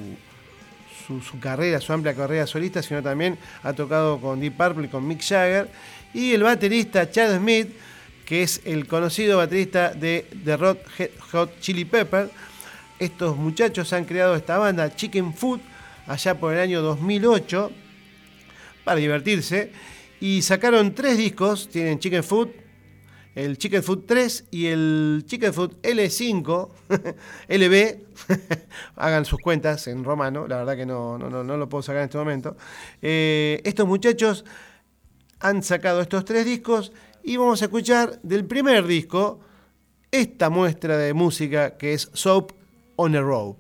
su, su carrera, su amplia carrera solista, sino también ha tocado con Deep Purple y con Mick Jagger, y el baterista Chad Smith, que es el conocido baterista de The Red Hot Chili Peppers. Estos muchachos han creado esta banda Chicken Foot allá por el año dos mil ocho para divertirse, y sacaron tres discos. Tienen Chicken Foot, el Chicken Foot tres y el Chicken Foot L cinco, L B, hagan sus cuentas en romano, la verdad que no, no, no lo puedo sacar en este momento. Eh, estos muchachos han sacado estos tres discos y vamos a escuchar del primer disco esta muestra de música que es Soap on a Rope.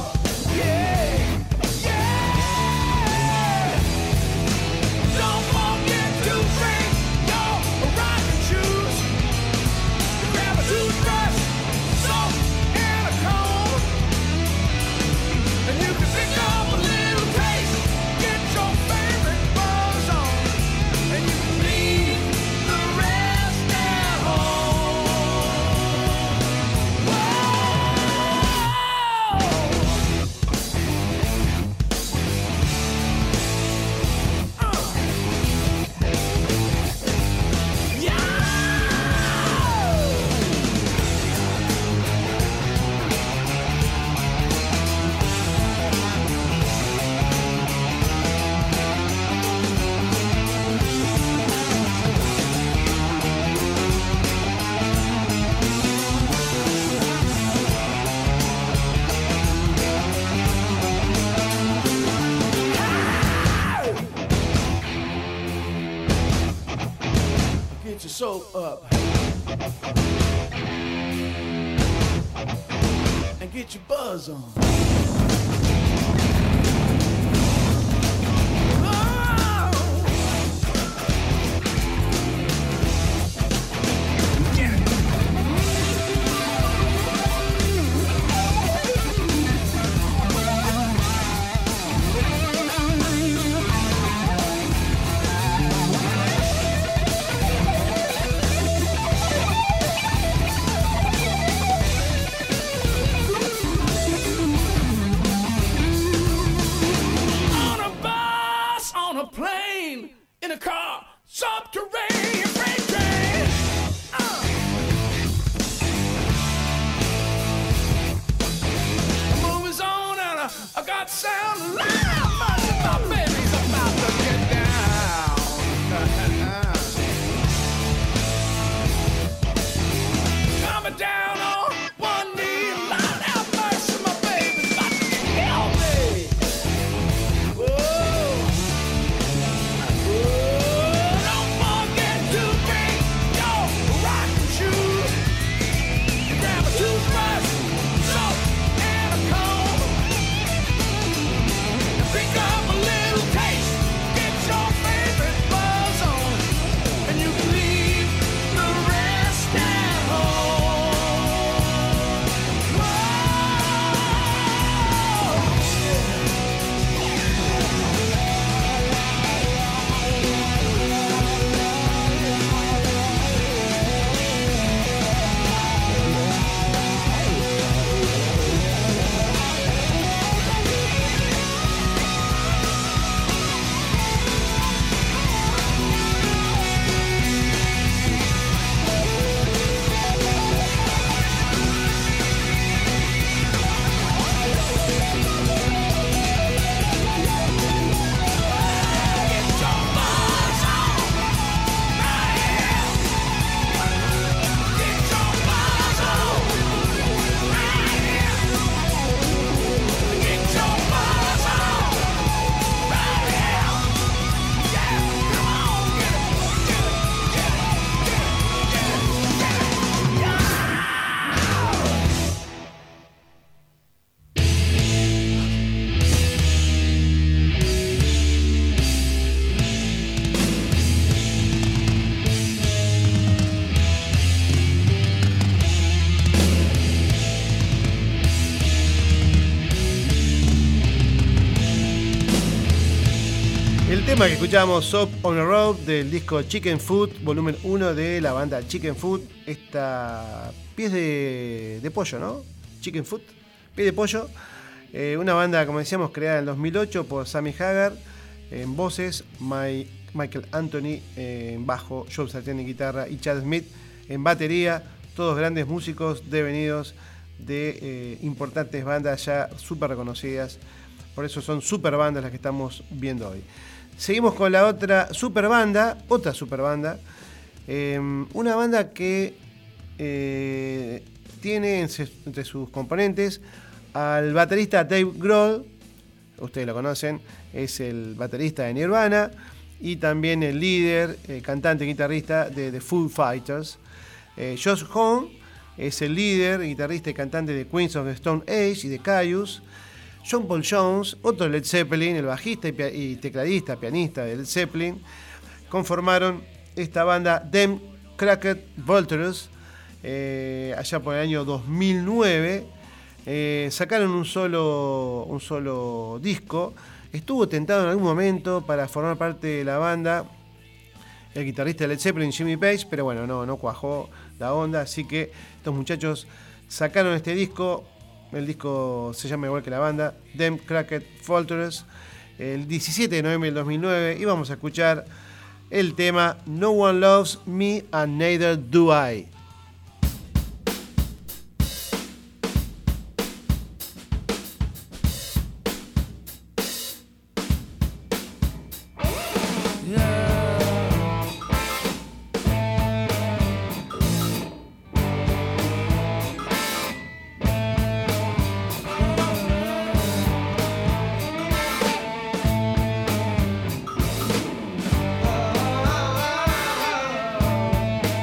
Don't soap up and get your buzz on. In a car, subterranean freight train. Uh. The movie's on and I, I got sound loud. My, my baby's about to get down. Coming down on one knee, loud out mercy. My baby's about to kill me. Whoa. El tema que escuchamos, Soap on the Road, del disco Chicken Food, volumen uno de la banda Chicken Food. Esta pies de, de pollo, ¿no? Chicken Food, pie de pollo. Eh, una banda, como decíamos, creada en el dos mil ocho por Sammy Hagar en voces, My, Michael Anthony en bajo, Joe Satriani en guitarra y Chad Smith en batería. Todos grandes músicos devenidos de eh, importantes bandas ya súper reconocidas. Por eso son super bandas las que estamos viendo hoy. Seguimos con la otra super banda, otra super banda. Eh, una banda que eh, tiene entre sus componentes al baterista Dave Grohl. Ustedes lo conocen, es el baterista de Nirvana y también el líder, eh, cantante y guitarrista de The Foo Fighters. Eh, Josh Homme es el líder, guitarrista y cantante de Queens of the Stone Age y de Kyuss. John Paul Jones, otro Led Zeppelin, el bajista y, pia- y tecladista, pianista de Led Zeppelin, conformaron esta banda Them Cracked Vultures eh, allá por el año dos mil nueve. Eh, sacaron un solo, un solo disco. Estuvo tentado en algún momento para formar parte de la banda el guitarrista de Led Zeppelin, Jimmy Page, pero bueno, no, no cuajó la onda, así que estos muchachos sacaron este disco. El disco se llama igual que la banda, Them Cracked Vultures, el diecisiete de noviembre del dos mil nueve, y vamos a escuchar el tema No One Loves Me and Neither Do I. Oh,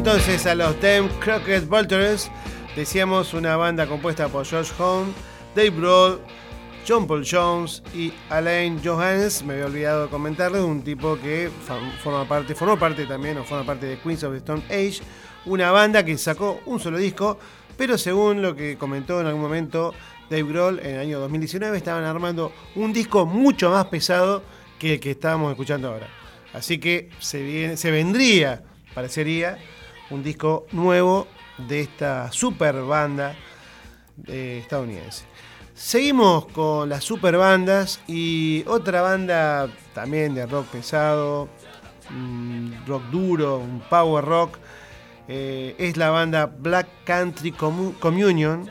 entonces a los Them Crooked Vultures. Decíamos una banda compuesta por Josh Homme, Dave Grohl, John Paul Jones y Alain Johannes. Me había olvidado de comentarles, un tipo que forma parte, formó parte también, o forma parte de Queens of the Stone Age, una banda que sacó un solo disco, pero según lo que comentó en algún momento Dave Grohl, en el año dos mil diecinueve estaban armando un disco mucho más pesado que el que estábamos escuchando ahora. Así que se, viene, se vendría, parecería, un disco nuevo de esta super banda eh, estadounidense. Seguimos con las super bandas y otra banda también de rock pesado, mmm, rock duro, un power rock, eh, es la banda Black Country Communion,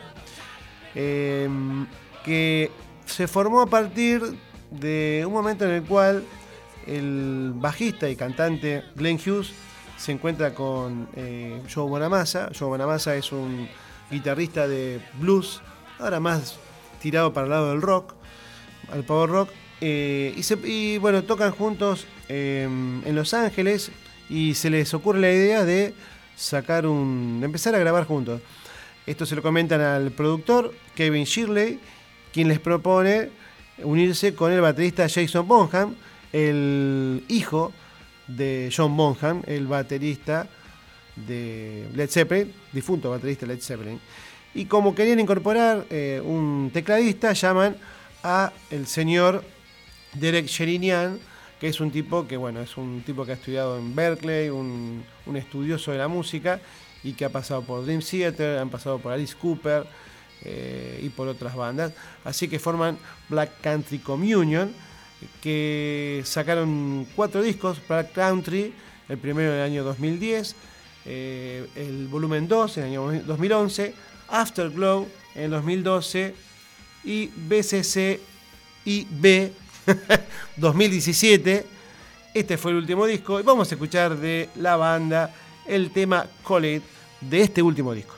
eh, que se formó a partir de un momento en el cual el bajista y cantante Glenn Hughes se encuentra con eh, Joe Bonamassa. Joe Bonamassa es un guitarrista de blues, ahora más tirado para el lado del rock, al power rock, eh, y, se, y bueno, tocan juntos eh, en Los Ángeles y se les ocurre la idea de sacar un, de empezar a grabar juntos. Esto se lo comentan al productor Kevin Shirley, quien les propone unirse con el baterista Jason Bonham, el hijo de John Bonham, el baterista de Led Zeppelin, difunto baterista de Led Zeppelin. Y como querían incorporar eh, un tecladista, llaman a el señor Derek Sherinian, que es un tipo que, bueno, es un tipo que ha estudiado en Berkeley, un, un estudioso de la música y que ha pasado por Dream Theater, han pasado por Alice Cooper eh, y por otras bandas. Así que forman Black Country Communion, que sacaron cuatro discos, Black Country, el primero en el año dos mil diez, eh, el volumen dos en el año dos mil once, Afterglow en dos mil doce y B C C I B dos mil diecisiete. Este fue el último disco y vamos a escuchar de la banda el tema Call It de este último disco.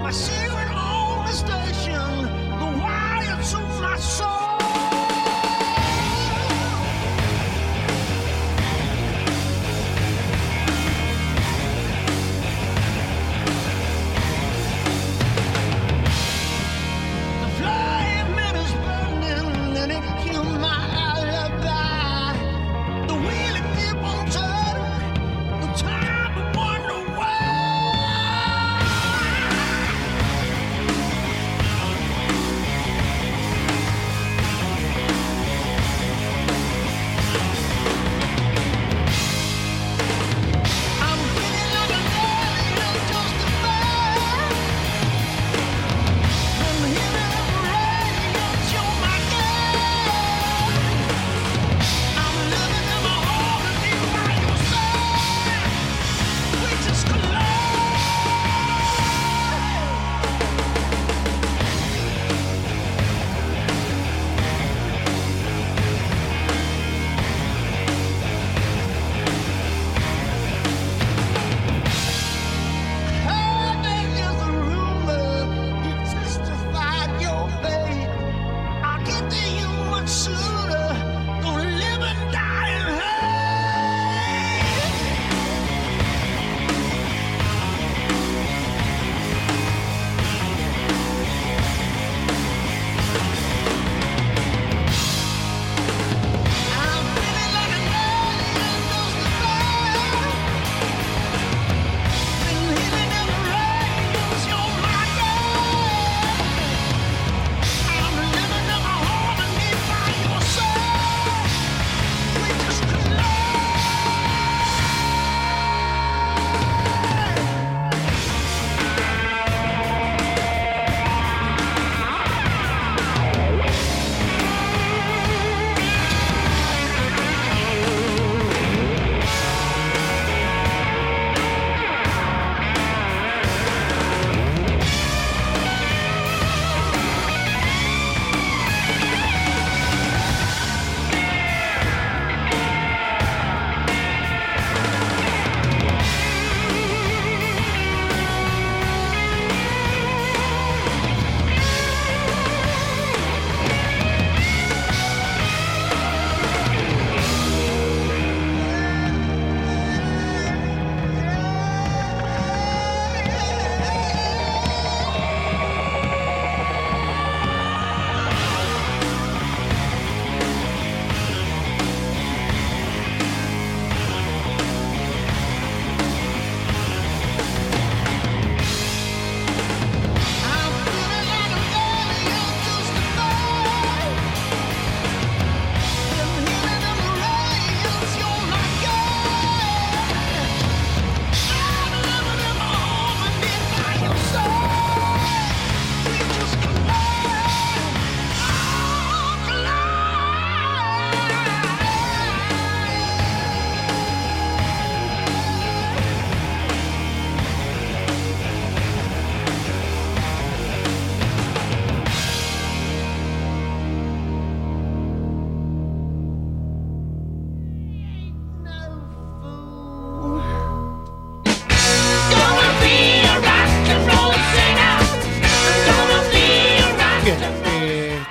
Station, the wire to my soul.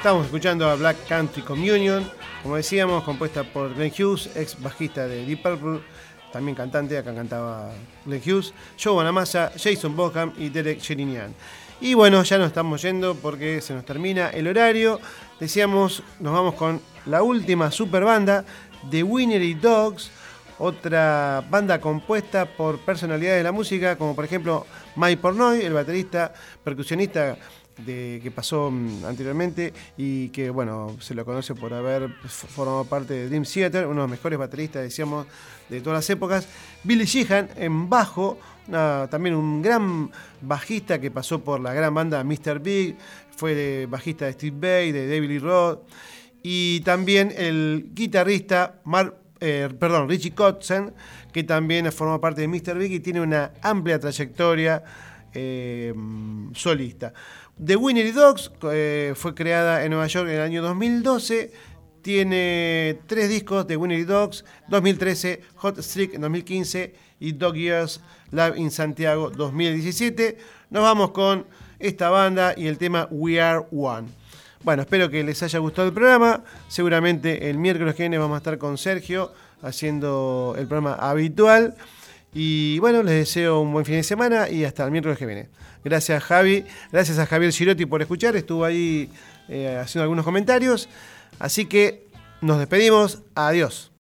Estamos escuchando a Black Country Communion, como decíamos, compuesta por Glenn Hughes, ex bajista de Deep Purple, también cantante, acá cantaba Glenn Hughes, Joe Bonamassa, Jason Bonham y Derek Sherinian. Y bueno, ya nos estamos yendo porque se nos termina el horario. Decíamos, nos vamos con la última super banda, The Winery Dogs, otra banda compuesta por personalidades de la música, como por ejemplo Mike Portnoy, el baterista, percusionista de, que pasó um, anteriormente y que bueno, se lo conoce por haber formado parte de Dream Theater, uno de los mejores bateristas, decíamos, de todas las épocas. Billy Sheehan en bajo, una, también un gran bajista que pasó por la gran banda mister Big, fue bajista de Steve Vai, de David Lee Roth, y también el guitarrista Mark, eh, perdón, Richie Kotzen, que también formó parte de mister Big y tiene una amplia trayectoria eh, solista. The Winery Dogs eh, fue creada en Nueva York en el año dos mil doce. Tiene tres discos de Winery Dogs, dos mil trece, Hot Streak en dos mil quince y Dog Years Live in Santiago dos mil diecisiete. Nos vamos con esta banda y el tema We Are One. Bueno, espero que les haya gustado el programa. Seguramente el miércoles que viene vamos a estar con Sergio haciendo el programa habitual. Y bueno, les deseo un buen fin de semana y hasta el miércoles que viene. Gracias, Javi. Gracias a Javier Girotti por escuchar. Estuvo ahí eh, haciendo algunos comentarios. Así que nos despedimos. Adiós.